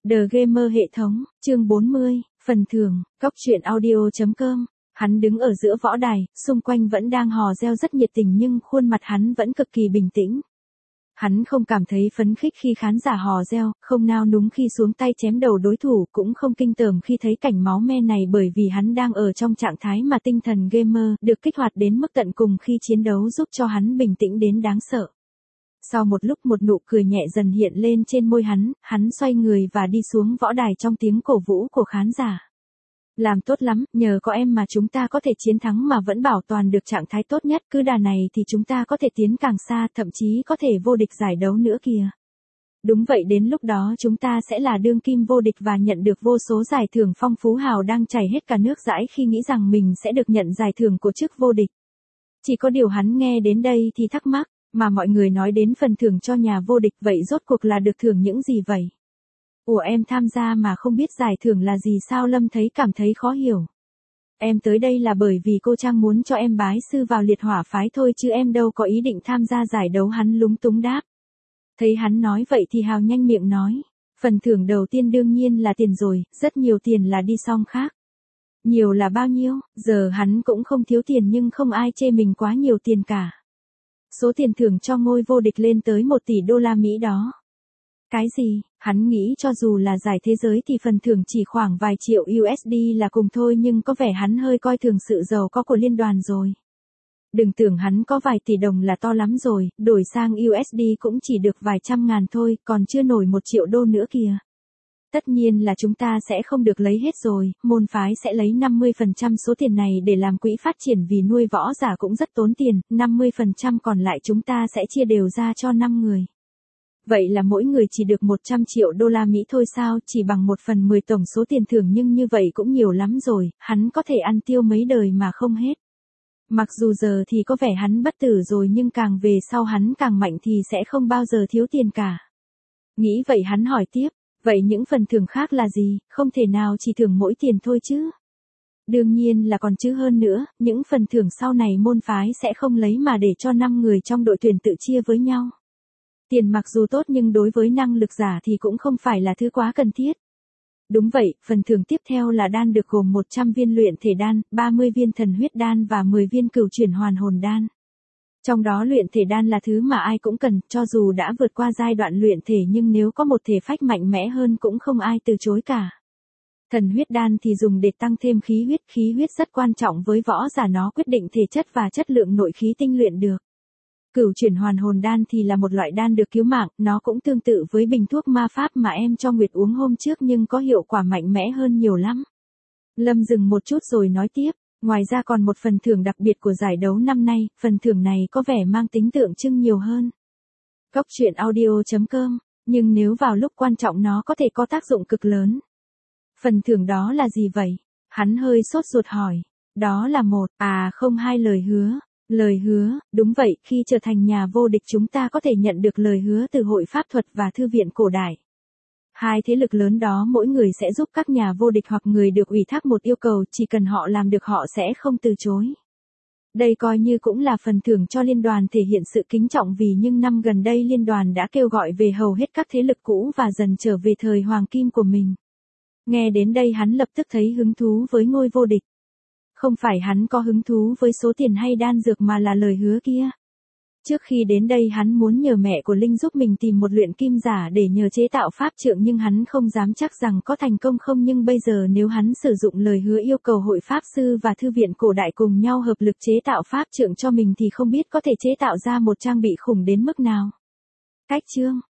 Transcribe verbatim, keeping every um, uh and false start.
The Gamer hệ thống, chương bốn mươi, phần thưởng, Cóc truyện audio chấm com. Hắn đứng ở giữa võ đài, xung quanh vẫn đang hò reo rất nhiệt tình nhưng khuôn mặt hắn vẫn cực kỳ bình tĩnh. Hắn không cảm thấy phấn khích khi khán giả hò reo, không nao núng khi xuống tay chém đầu đối thủ, cũng không kinh tởm khi thấy cảnh máu me này bởi vì hắn đang ở trong trạng thái mà tinh thần gamer được kích hoạt đến mức tận cùng khi chiến đấu giúp cho hắn bình tĩnh đến đáng sợ. Sau một lúc một nụ cười nhẹ dần hiện lên trên môi hắn, hắn xoay người và đi xuống võ đài trong tiếng cổ vũ của khán giả. Làm tốt lắm, nhờ có em mà chúng ta có thể chiến thắng mà vẫn bảo toàn được trạng thái tốt nhất, cứ đà này thì chúng ta có thể tiến càng xa, thậm chí có thể vô địch giải đấu nữa kìa. Đúng vậy, đến lúc đó chúng ta sẽ là đương kim vô địch và nhận được vô số giải thưởng phong phú. Hào đang chảy hết cả nước dãi khi nghĩ rằng mình sẽ được nhận giải thưởng của chức vô địch. Chỉ có điều hắn nghe đến đây thì thắc mắc, mà mọi người nói đến phần thưởng cho nhà vô địch, vậy rốt cuộc là được thưởng những gì vậy? Ủa, em tham gia mà không biết giải thưởng là gì sao? Lâm thấy cảm thấy khó hiểu. Em tới đây là bởi vì cô Trang muốn cho em bái sư vào liệt hỏa phái thôi chứ em đâu có ý định tham gia giải đấu. Hắn lúng túng đáp. Thấy hắn nói vậy thì Hào nhanh miệng nói. Phần thưởng đầu tiên đương nhiên là tiền rồi, rất nhiều tiền là đi xong khác. Nhiều là bao nhiêu? Giờ hắn cũng không thiếu tiền nhưng không ai chê mình quá nhiều tiền cả. Số tiền thưởng cho ngôi vô địch lên tới một tỷ đô la Mỹ đó. Cái gì? Hắn nghĩ cho dù là giải thế giới thì phần thưởng chỉ khoảng vài triệu u ét đê là cùng thôi, nhưng có vẻ hắn hơi coi thường sự giàu có của liên đoàn rồi. Đừng tưởng hắn có vài tỷ đồng là to lắm rồi, đổi sang u ét đê cũng chỉ được vài trăm ngàn thôi, còn chưa nổi một triệu đô nữa kìa. Tất nhiên là chúng ta sẽ không được lấy hết rồi, môn phái sẽ lấy năm mươi phần trăm số tiền này để làm quỹ phát triển vì nuôi võ giả cũng rất tốn tiền, năm mươi phần trăm còn lại chúng ta sẽ chia đều ra cho năm người. Vậy là mỗi người chỉ được một trăm triệu đô la Mỹ thôi sao, chỉ bằng một phần mười tổng số tiền thưởng, nhưng như vậy cũng nhiều lắm rồi, hắn có thể ăn tiêu mấy đời mà không hết. Mặc dù giờ thì có vẻ hắn bất tử rồi nhưng càng về sau hắn càng mạnh thì sẽ không bao giờ thiếu tiền cả. Nghĩ vậy hắn hỏi tiếp, vậy những phần thưởng khác là gì, không thể nào chỉ thưởng mỗi tiền thôi chứ? Đương nhiên là còn chứ, hơn nữa, những phần thưởng sau này môn phái sẽ không lấy mà để cho năm người trong đội tuyển tự chia với nhau. Tiền mặc dù tốt nhưng đối với năng lực giả thì cũng không phải là thứ quá cần thiết. Đúng vậy, phần thưởng tiếp theo là đan, được gồm một trăm viên luyện thể đan, ba mươi viên thần huyết đan và mười viên cửu chuyển hoàn hồn đan. Trong đó luyện thể đan là thứ mà ai cũng cần, cho dù đã vượt qua giai đoạn luyện thể nhưng nếu có một thể phách mạnh mẽ hơn cũng không ai từ chối cả. Thần huyết đan thì dùng để tăng thêm khí huyết, khí huyết rất quan trọng với võ giả, nó quyết định thể chất và chất lượng nội khí tinh luyện được. Cửu chuyển hoàn hồn đan thì là một loại đan được cứu mạng, nó cũng tương tự với bình thuốc ma pháp mà em cho Nguyệt uống hôm trước nhưng có hiệu quả mạnh mẽ hơn nhiều lắm. Lâm dừng một chút rồi nói tiếp, ngoài ra còn một phần thưởng đặc biệt của giải đấu năm nay, phần thưởng này có vẻ mang tính tượng trưng nhiều hơn. Cóc truyện audio chấm com, nhưng nếu vào lúc quan trọng nó có thể có tác dụng cực lớn. Phần thưởng đó là gì vậy? Hắn hơi sốt ruột hỏi. Đó là một, à không hai lời hứa. Lời hứa, đúng vậy, khi trở thành nhà vô địch chúng ta có thể nhận được lời hứa từ Hội Pháp thuật và Thư viện Cổ Đại. Hai thế lực lớn đó mỗi người sẽ giúp các nhà vô địch hoặc người được ủy thác một yêu cầu, chỉ cần họ làm được họ sẽ không từ chối. Đây coi như cũng là phần thưởng cho liên đoàn, thể hiện sự kính trọng vì những năm gần đây liên đoàn đã kêu gọi về hầu hết các thế lực cũ và dần trở về thời hoàng kim của mình. Nghe đến đây hắn lập tức thấy hứng thú với ngôi vô địch. Không phải hắn có hứng thú với số tiền hay đan dược mà là lời hứa kia. Trước khi đến đây hắn muốn nhờ mẹ của Linh giúp mình tìm một luyện kim giả để nhờ chế tạo pháp trượng nhưng hắn không dám chắc rằng có thành công không, nhưng bây giờ nếu hắn sử dụng lời hứa yêu cầu Hội Pháp Sư và Thư viện Cổ Đại cùng nhau hợp lực chế tạo pháp trượng cho mình thì không biết có thể chế tạo ra một trang bị khủng đến mức nào. Cách chương